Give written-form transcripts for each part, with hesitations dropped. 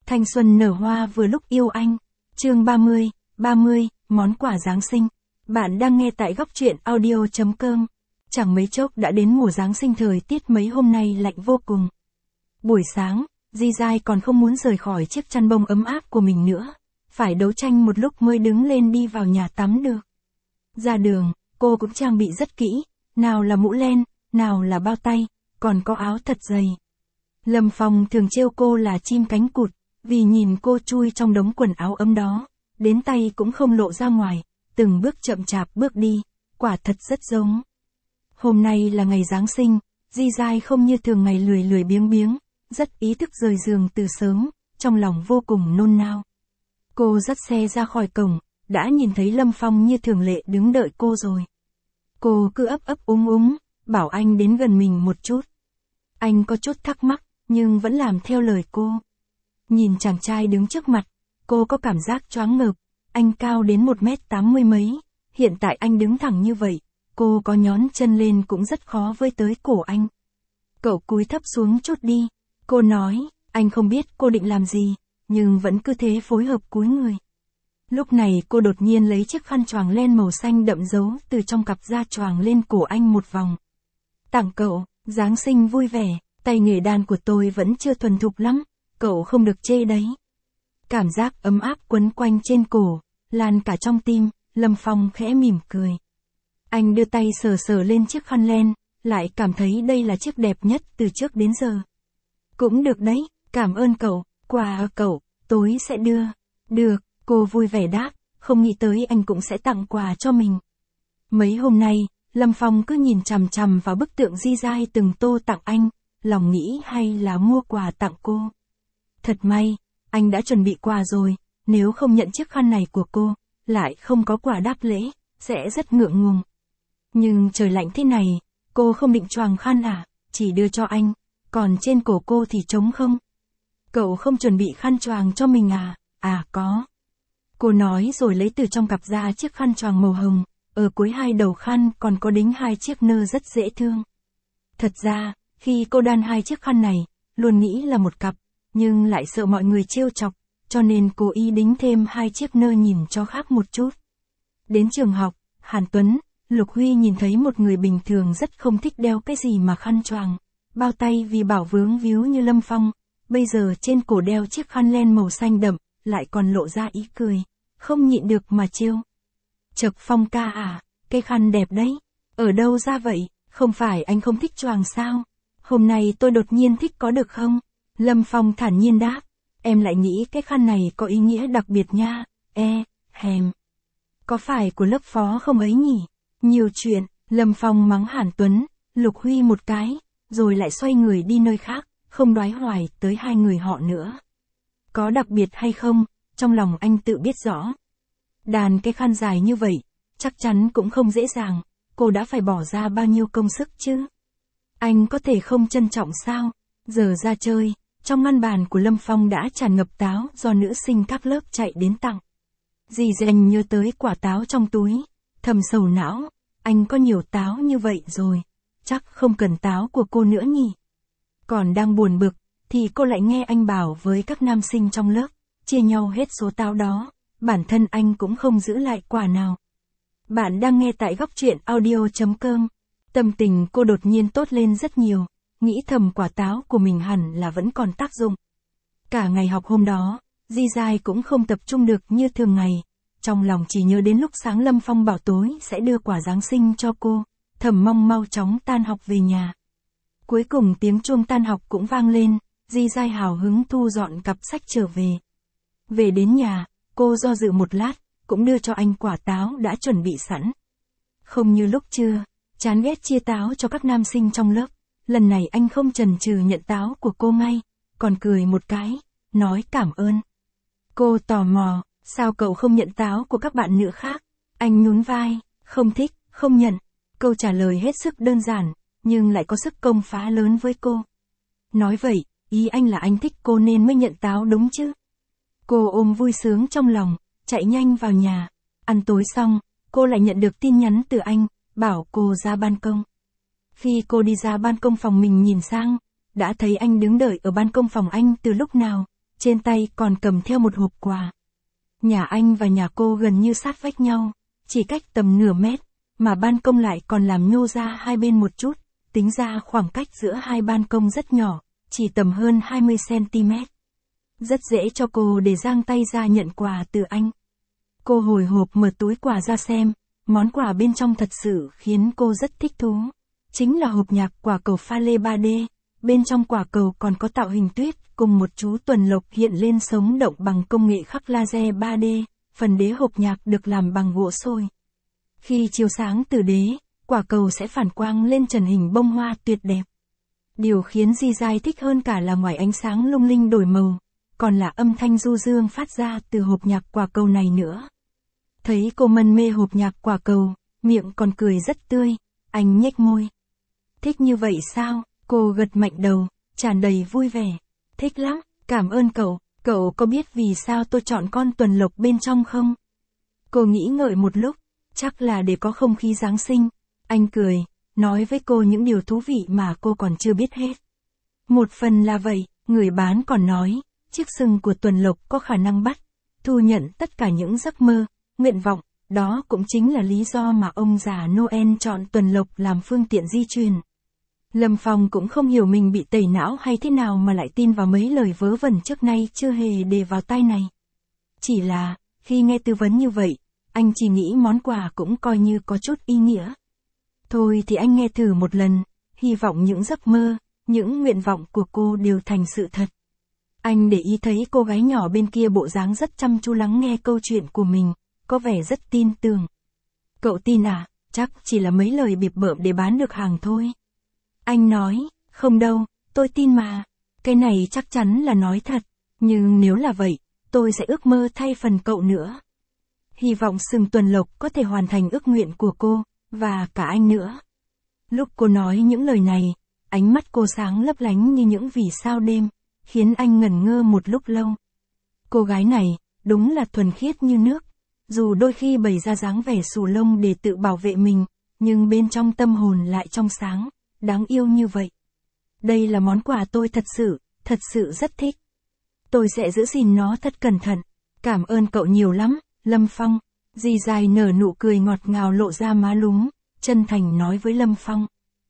Thanh xuân nở hoa vừa lúc yêu anh. Chương 30, món quà Giáng sinh. Bạn đang nghe tại góc truyện audio.com. Chẳng mấy chốc đã đến mùa Giáng sinh, thời tiết mấy hôm nay lạnh vô cùng. Buổi sáng, Di Giai còn không muốn rời khỏi chiếc chăn bông ấm áp của mình nữa. Phải đấu tranh một lúc mới đứng lên đi vào nhà tắm được. Ra đường, cô cũng trang bị rất kỹ, nào là mũ len, nào là bao tay, còn có áo thật dày. Lâm Phong thường trêu cô là chim cánh cụt, vì nhìn cô chui trong đống quần áo ấm đó, đến tay cũng không lộ ra ngoài, từng bước chậm chạp bước đi, quả thật rất giống. Hôm nay là ngày Giáng sinh, Di Giai không như thường ngày lười lười biếng biếng, rất ý thức rời giường từ sớm, trong lòng vô cùng nôn nao. Cô dắt xe ra khỏi cổng, đã nhìn thấy Lâm Phong như thường lệ đứng đợi cô rồi. Cô cứ ấp ấp úng úng, bảo anh đến gần mình một chút. Anh có chút thắc mắc, nhưng vẫn làm theo lời cô. Nhìn chàng trai đứng trước mặt, cô có cảm giác choáng ngợp. Anh cao đến 1m80 mấy, hiện tại anh đứng thẳng như vậy, cô có nhón chân lên cũng rất khó với tới cổ anh. Cậu cúi thấp xuống chút đi, cô nói. Anh không biết cô định làm gì, nhưng vẫn cứ thế phối hợp cúi người. Lúc này cô đột nhiên lấy chiếc khăn choàng len màu xanh đậm giấu từ trong cặp ra choàng lên cổ anh một vòng. Tặng cậu, Giáng sinh vui vẻ, tay nghề đàn của tôi vẫn chưa thuần thục lắm, cậu không được chê đấy. Cảm giác ấm áp quấn quanh trên cổ, lan cả trong tim, Lâm Phong khẽ mỉm cười. Anh đưa tay sờ sờ lên chiếc khăn len, lại cảm thấy đây là chiếc đẹp nhất từ trước đến giờ. Cũng được đấy, cảm ơn cậu, quà cậu, tối sẽ đưa. Được, cô vui vẻ đáp, không nghĩ tới anh cũng sẽ tặng quà cho mình. Mấy hôm nay, Lâm Phong cứ nhìn chằm chằm vào bức tượng Di Giai từng tô tặng anh, lòng nghĩ hay là mua quà tặng cô. Thật may, anh đã chuẩn bị quà rồi, nếu không nhận chiếc khăn này của cô, lại không có quà đáp lễ, sẽ rất ngượng ngùng. Nhưng trời lạnh thế này, cô không định choàng khăn à, chỉ đưa cho anh, còn trên cổ cô thì trống không. Cậu không chuẩn bị khăn choàng cho mình à? À có. Cô nói rồi lấy từ trong cặp ra chiếc khăn choàng màu hồng, ở cuối hai đầu khăn còn có đính hai chiếc nơ rất dễ thương. Thật ra, khi cô đan hai chiếc khăn này, luôn nghĩ là một cặp, nhưng lại sợ mọi người trêu chọc, cho nên cố ý đính thêm hai chiếc nơ nhìn cho khác một chút. Đến trường học, Hàn Tuấn, Lục Huy nhìn thấy một người bình thường rất không thích đeo cái gì mà khăn choàng, bao tay vì bảo vướng víu như Lâm Phong, bây giờ trên cổ đeo chiếc khăn len màu xanh đậm, lại còn lộ ra ý cười, không nhịn được mà trêu. Chật Phong ca à, cái khăn đẹp đấy, ở đâu ra vậy, không phải anh không thích choàng sao? Hôm nay tôi đột nhiên thích có được không? Lâm Phong thản nhiên đáp, em lại nghĩ cái khăn này có ý nghĩa đặc biệt nha, hèm. Có phải của lớp phó không ấy nhỉ? Nhiều chuyện, Lâm Phong mắng Hàn Tuấn, Lục Huy một cái, rồi lại xoay người đi nơi khác, không đoái hoài tới hai người họ nữa. Có đặc biệt hay không, trong lòng anh tự biết rõ. Đàn cái khăn dài như vậy, chắc chắn cũng không dễ dàng, cô đã phải bỏ ra bao nhiêu công sức chứ? Anh có thể không trân trọng sao? Giờ ra chơi, trong ngăn bàn của Lâm Phong đã tràn ngập táo do nữ sinh các lớp chạy đến tặng. Dì dành nhớ tới quả táo trong túi, thầm sầu não, anh có nhiều táo như vậy rồi, chắc không cần táo của cô nữa nhỉ. Còn đang buồn bực, thì cô lại nghe anh bảo với các nam sinh trong lớp, chia nhau hết số táo đó, bản thân anh cũng không giữ lại quả nào. Bạn đang nghe tại góc truyện audio.com. Tâm tình cô đột nhiên tốt lên rất nhiều, nghĩ thầm quả táo của mình hẳn là vẫn còn tác dụng. Cả ngày học hôm đó, Di Giai cũng không tập trung được như thường ngày, trong lòng chỉ nhớ đến lúc sáng Lâm Phong bảo tối sẽ đưa quà Giáng sinh cho cô, thầm mong mau chóng tan học về nhà. Cuối cùng tiếng chuông tan học cũng vang lên, Di Giai hào hứng thu dọn cặp sách trở về. Về đến nhà, cô do dự một lát, cũng đưa cho anh quả táo đã chuẩn bị sẵn. Không như lúc trưa, chán ghét chia táo cho các nam sinh trong lớp, lần này anh không chần chừ nhận táo của cô ngay, còn cười một cái, nói cảm ơn. Cô tò mò, sao cậu không nhận táo của các bạn nữ khác? Anh nhún vai, không thích, không nhận. Câu trả lời hết sức đơn giản, nhưng lại có sức công phá lớn với cô. Nói vậy, ý anh là anh thích cô nên mới nhận táo đúng chứ? Cô ôm vui sướng trong lòng, chạy nhanh vào nhà. Ăn tối xong, cô lại nhận được tin nhắn từ anh, bảo cô ra ban công. Khi cô đi ra ban công phòng mình nhìn sang, đã thấy anh đứng đợi ở ban công phòng anh từ lúc nào, trên tay còn cầm theo một hộp quà. Nhà anh và nhà cô gần như sát vách nhau, chỉ cách tầm nửa mét, mà ban công lại còn làm nhô ra hai bên một chút, tính ra khoảng cách giữa hai ban công rất nhỏ, chỉ tầm hơn 20cm. Rất dễ cho cô để giang tay ra nhận quà từ anh. Cô hồi hộp mở túi quà ra xem, món quà bên trong thật sự khiến cô rất thích thú. Chính là hộp nhạc quả cầu pha lê 3D, bên trong quả cầu còn có tạo hình tuyết cùng một chú tuần lộc hiện lên sống động bằng công nghệ khắc laser 3D, phần đế hộp nhạc được làm bằng gỗ sồi. Khi chiếu sáng từ đế, quả cầu sẽ phản quang lên trần hình bông hoa tuyệt đẹp. Điều khiến Di Giai thích hơn cả là ngoài ánh sáng lung linh đổi màu, còn là âm thanh du dương phát ra từ hộp nhạc quả cầu này nữa. Thấy cô mân mê hộp nhạc quả cầu, miệng còn cười rất tươi, anh nhếch môi. Thích như vậy sao? Cô gật mạnh đầu, tràn đầy vui vẻ. Thích lắm, cảm ơn cậu, cậu có biết vì sao tôi chọn con tuần lộc bên trong không? Cô nghĩ ngợi một lúc, chắc là để có không khí Giáng sinh. Anh cười, nói với cô những điều thú vị mà cô còn chưa biết hết. Một phần là vậy, người bán còn nói, chiếc sừng của tuần lộc có khả năng bắt, thu nhận tất cả những giấc mơ, nguyện vọng, đó cũng chính là lý do mà ông già Noel chọn tuần lộc làm phương tiện di truyền. Lâm Phong cũng không hiểu mình bị tẩy não hay thế nào mà lại tin vào mấy lời vớ vẩn trước nay chưa hề để vào tai này. Chỉ là, khi nghe tư vấn như vậy, anh chỉ nghĩ món quà cũng coi như có chút ý nghĩa. Thôi thì anh nghe thử một lần, hy vọng những giấc mơ, những nguyện vọng của cô đều thành sự thật. Anh để ý thấy cô gái nhỏ bên kia bộ dáng rất chăm chú lắng nghe câu chuyện của mình, có vẻ rất tin tưởng. Cậu tin à? Chắc chỉ là mấy lời bịp bợm để bán được hàng thôi. Anh nói, không đâu, tôi tin mà. Cái này chắc chắn là nói thật, nhưng nếu là vậy, tôi sẽ ước mơ thay phần cậu nữa. Hy vọng sừng tuần lộc có thể hoàn thành ước nguyện của cô, và cả anh nữa. Lúc cô nói những lời này, ánh mắt cô sáng lấp lánh như những vì sao đêm, khiến anh ngẩn ngơ một lúc lâu. Cô gái này, đúng là thuần khiết như nước, dù đôi khi bày ra dáng vẻ xù lông để tự bảo vệ mình, nhưng bên trong tâm hồn lại trong sáng, đáng yêu như vậy. Đây là món quà tôi thật sự rất thích. Tôi sẽ giữ gìn nó thật cẩn thận. Cảm ơn cậu nhiều lắm, Lâm Phong. Di Giai nở nụ cười ngọt ngào lộ ra má lúm, chân thành nói với Lâm Phong.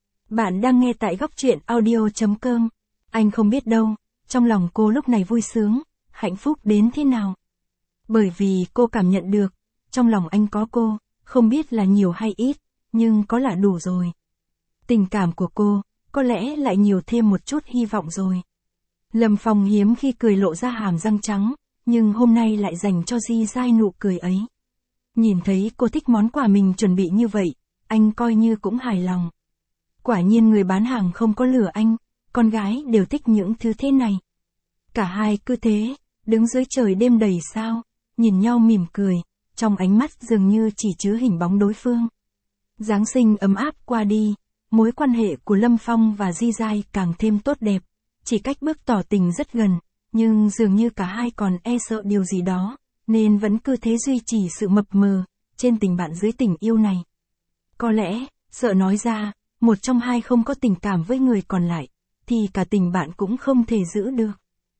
Bạn đang nghe tại góc truyện audio.com. Anh không biết đâu, trong lòng cô lúc này vui sướng, hạnh phúc đến thế nào. Bởi vì cô cảm nhận được, trong lòng anh có cô, không biết là nhiều hay ít, nhưng có là đủ rồi. Tình cảm của cô, có lẽ lại nhiều thêm một chút hy vọng rồi. Lâm Phong hiếm khi cười lộ ra hàm răng trắng, nhưng hôm nay lại dành cho Di Giai nụ cười ấy. Nhìn thấy cô thích món quà mình chuẩn bị như vậy, anh coi như cũng hài lòng. Quả nhiên người bán hàng không có lừa anh, con gái đều thích những thứ thế này. Cả hai cứ thế, đứng dưới trời đêm đầy sao, nhìn nhau mỉm cười, trong ánh mắt dường như chỉ chứa hình bóng đối phương. Giáng sinh ấm áp qua đi, mối quan hệ của Lâm Phong và Di Giai càng thêm tốt đẹp, chỉ cách bước tỏ tình rất gần, nhưng dường như cả hai còn e sợ điều gì đó, nên vẫn cứ thế duy trì sự mập mờ, trên tình bạn dưới tình yêu này. Có lẽ, sợ nói ra, một trong hai không có tình cảm với người còn lại, thì cả tình bạn cũng không thể giữ được.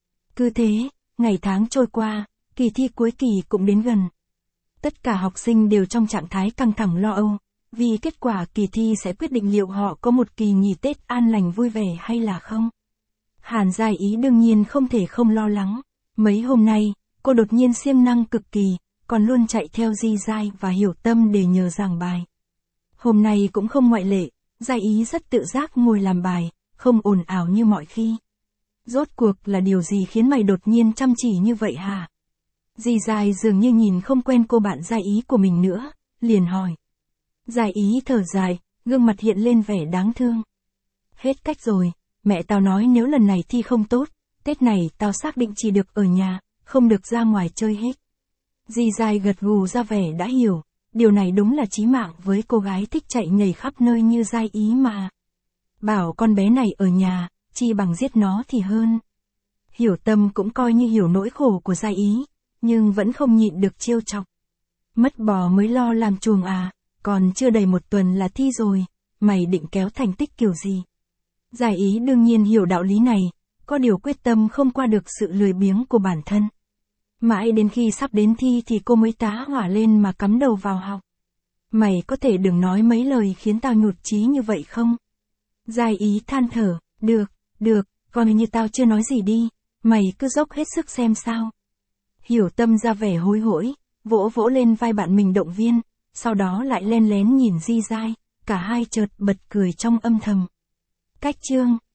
Cứ thế, ngày tháng trôi qua, kỳ thi cuối kỳ cũng đến gần. Tất cả học sinh đều trong trạng thái căng thẳng lo âu, vì kết quả kỳ thi sẽ quyết định liệu họ có một kỳ nghỉ Tết an lành vui vẻ hay là không. Hàn Giai Ý đương nhiên không thể không lo lắng. Mấy hôm nay, cô đột nhiên siêng năng cực kỳ, còn luôn chạy theo Di Giai và Hiểu Tâm để nhờ giảng bài. Hôm nay cũng không ngoại lệ, Giai Ý rất tự giác ngồi làm bài, không ồn ào như mọi khi. Rốt cuộc là điều gì khiến mày đột nhiên chăm chỉ như vậy hả? Di Giai dường như nhìn không quen cô bạn Giai Ý của mình nữa, liền hỏi. Giai Ý thở dài, gương mặt hiện lên vẻ đáng thương. Hết cách rồi, mẹ tao nói nếu lần này thi không tốt, Tết này tao xác định chỉ được ở nhà, không được ra ngoài chơi hết. Di Giai gật gù ra vẻ đã hiểu, điều này đúng là chí mạng với cô gái thích chạy nhảy khắp nơi như Giai Ý mà. Bảo con bé này ở nhà, chi bằng giết nó thì hơn. Hiểu Tâm cũng coi như hiểu nỗi khổ của Giai Ý, nhưng vẫn không nhịn được trêu chọc. Mất bò mới lo làm chuồng à, còn chưa đầy một tuần là thi rồi, mày định kéo thành tích kiểu gì? Giai Ý đương nhiên hiểu đạo lý này, có điều quyết tâm không qua được sự lười biếng của bản thân. Mãi đến khi sắp đến thi thì cô mới tá hỏa lên mà cắm đầu vào học. Mày có thể đừng nói mấy lời khiến tao nhụt chí như vậy không? Giai Ý than thở, được, coi như tao chưa nói gì đi, mày cứ dốc hết sức xem sao. Hiểu Tâm ra vẻ hối hỗi, vỗ vỗ lên vai bạn mình động viên, sau đó lại len lén nhìn Di Giai, cả hai chợt bật cười trong âm thầm. Cách chương